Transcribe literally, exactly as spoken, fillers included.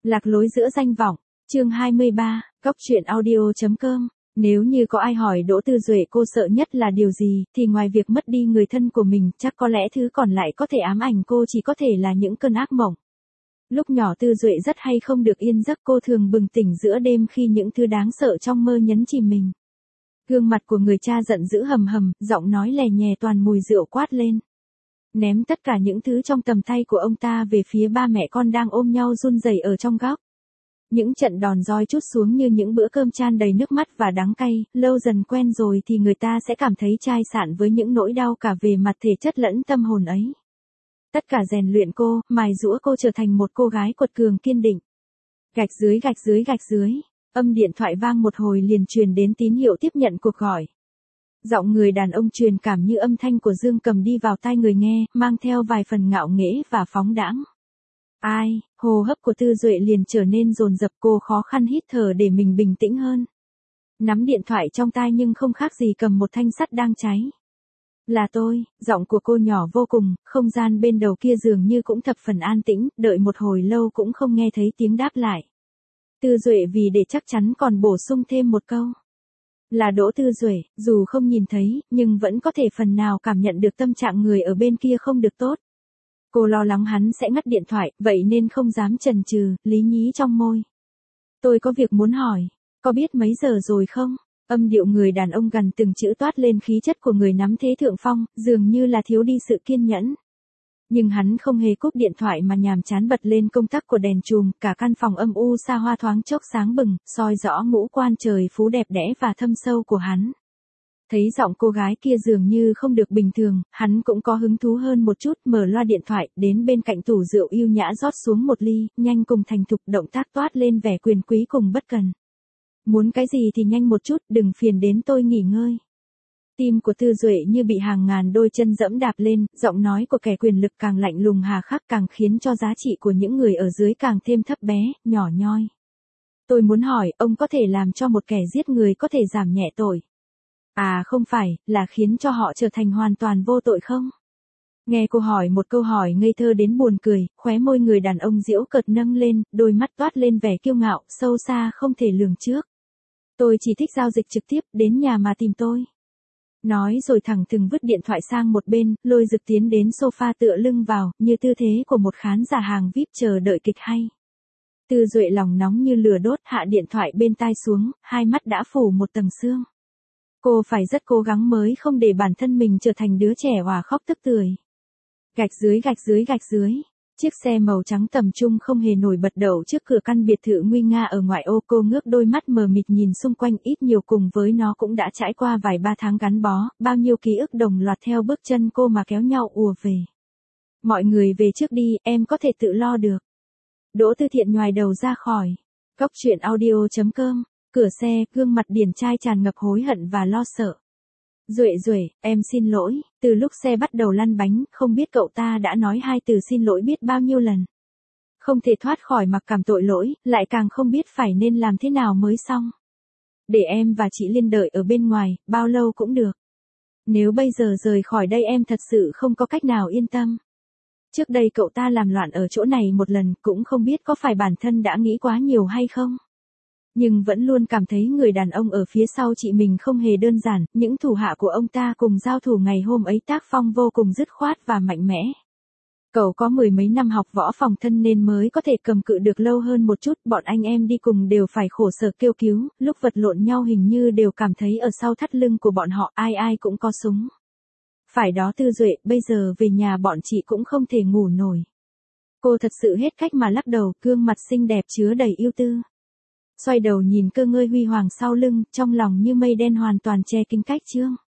Lạc lối giữa danh vọng, chương hai mươi ba, cóc truyện audio.com. Nếu như có ai hỏi Đỗ Tư Duệ cô sợ nhất là điều gì, thì ngoài việc mất đi người thân của mình, chắc có lẽ thứ còn lại có thể ám ảnh cô chỉ có thể là những cơn ác mộng. Lúc nhỏ Tư Duệ rất hay không được yên giấc, cô thường bừng tỉnh giữa đêm khi những thứ đáng sợ trong mơ nhấn chìm mình. Gương mặt của người cha giận dữ hầm hầm, giọng nói lè nhè toàn mùi rượu quát lên. Ném tất cả những thứ trong tầm tay của ông ta về phía ba mẹ con đang ôm nhau run rẩy ở trong góc. Những trận đòn roi trút xuống như những bữa cơm chan đầy nước mắt và đắng cay, lâu dần quen rồi thì người ta sẽ cảm thấy chai sạn với những nỗi đau cả về mặt thể chất lẫn tâm hồn ấy. Tất cả rèn luyện cô, mài giũa cô trở thành một cô gái quật cường kiên định. Gạch dưới gạch dưới gạch dưới, âm điện thoại vang một hồi liền truyền đến tín hiệu tiếp nhận cuộc gọi. Giọng người đàn ông truyền cảm như âm thanh của Dương Cầm đi vào tai người nghe, mang theo vài phần ngạo nghễ và phóng đãng. Ai, hô hấp của Tư Duệ liền trở nên dồn dập, cô khó khăn hít thở để mình bình tĩnh hơn. Nắm điện thoại trong tai nhưng không khác gì cầm một thanh sắt đang cháy. Là tôi, giọng của cô nhỏ vô cùng, không gian bên đầu kia dường như cũng thập phần an tĩnh, đợi một hồi lâu cũng không nghe thấy tiếng đáp lại. Tư Duệ vì để chắc chắn còn bổ sung thêm một câu. Là Đỗ Tư Duệ, dù không nhìn thấy, nhưng vẫn có thể phần nào cảm nhận được tâm trạng người ở bên kia không được tốt. Cô lo lắng hắn sẽ ngắt điện thoại, vậy nên không dám chần chừ, lý nhí trong môi. Tôi có việc muốn hỏi, có biết mấy giờ rồi không? Âm điệu người đàn ông gần từng chữ toát lên khí chất của người nắm thế thượng phong, dường như là thiếu đi sự kiên nhẫn. Nhưng hắn không hề cúp điện thoại mà nhàm chán bật lên công tắc của đèn chùm, cả căn phòng âm u xa hoa thoáng chốc sáng bừng, soi rõ ngũ quan trời phú đẹp đẽ và thâm sâu của hắn. Thấy giọng cô gái kia dường như không được bình thường, hắn cũng có hứng thú hơn một chút, mở loa điện thoại, đến bên cạnh tủ rượu yêu nhã rót xuống một ly, nhanh cùng thành thục, động tác toát lên vẻ quyền quý cùng bất cần. Muốn cái gì thì nhanh một chút, đừng phiền đến tôi nghỉ ngơi. Tim của Tư Duệ như bị hàng ngàn đôi chân dẫm đạp lên, giọng nói của kẻ quyền lực càng lạnh lùng hà khắc, càng khiến cho giá trị của những người ở dưới càng thêm thấp bé, nhỏ nhoi. Tôi muốn hỏi, ông có thể làm cho một kẻ giết người có thể giảm nhẹ tội? À không phải, là khiến cho họ trở thành hoàn toàn vô tội không? Nghe cô hỏi một câu hỏi ngây thơ đến buồn cười, khóe môi người đàn ông giễu cợt nâng lên, đôi mắt toát lên vẻ kiêu ngạo, sâu xa không thể lường trước. Tôi chỉ thích giao dịch trực tiếp, đến nhà mà tìm tôi. Nói rồi thẳng thừng vứt điện thoại sang một bên, Lôi Dực tiến đến sofa tựa lưng vào, như tư thế của một khán giả hàng vi ai pi chờ đợi kịch hay. Tư Duệ lòng nóng như lửa đốt, hạ điện thoại bên tai xuống, hai mắt đã phủ một tầng sương. Cô phải rất cố gắng mới không để bản thân mình trở thành đứa trẻ hòa khóc tức tưởi. Gạch dưới gạch dưới gạch dưới, chiếc xe màu trắng tầm trung không hề nổi bật đậu trước cửa căn biệt thự nguy nga ở ngoại ô. Cô ngước đôi mắt mờ mịt nhìn xung quanh, ít nhiều cùng với nó cũng đã trải qua vài ba tháng gắn bó, bao nhiêu ký ức đồng loạt theo bước chân cô mà kéo nhau ùa về. Mọi người về trước đi, em có thể tự lo được. Đỗ Tư Thiện nhoài đầu ra khỏi. Cóc truyện audio.com. Cửa xe, gương mặt điển trai tràn ngập hối hận và lo sợ. Duệ Duệ, em xin lỗi, từ lúc xe bắt đầu lăn bánh, không biết cậu ta đã nói hai từ xin lỗi biết bao nhiêu lần. Không thể thoát khỏi mặc cảm tội lỗi, lại càng không biết phải nên làm thế nào mới xong. Để em và chị Liên đợi ở bên ngoài, bao lâu cũng được. Nếu bây giờ rời khỏi đây em thật sự không có cách nào yên tâm. Trước đây cậu ta làm loạn ở chỗ này một lần, cũng không biết có phải bản thân đã nghĩ quá nhiều hay không. Nhưng vẫn luôn cảm thấy người đàn ông ở phía sau chị mình không hề đơn giản, những thủ hạ của ông ta cùng giao thủ ngày hôm ấy tác phong vô cùng dứt khoát và mạnh mẽ. Cậu có mười mấy năm học võ phòng thân nên mới có thể cầm cự được lâu hơn một chút, bọn anh em đi cùng đều phải khổ sở kêu cứu, lúc vật lộn nhau hình như đều cảm thấy ở sau thắt lưng của bọn họ ai ai cũng có súng. Phải đó Tư Duệ, bây giờ về nhà bọn chị cũng không thể ngủ nổi. Cô thật sự hết cách mà lắc đầu, gương mặt xinh đẹp chứa đầy ưu tư. Xoay đầu nhìn cơ ngơi huy hoàng sau lưng, trong lòng như mây đen hoàn toàn che kín cách chương.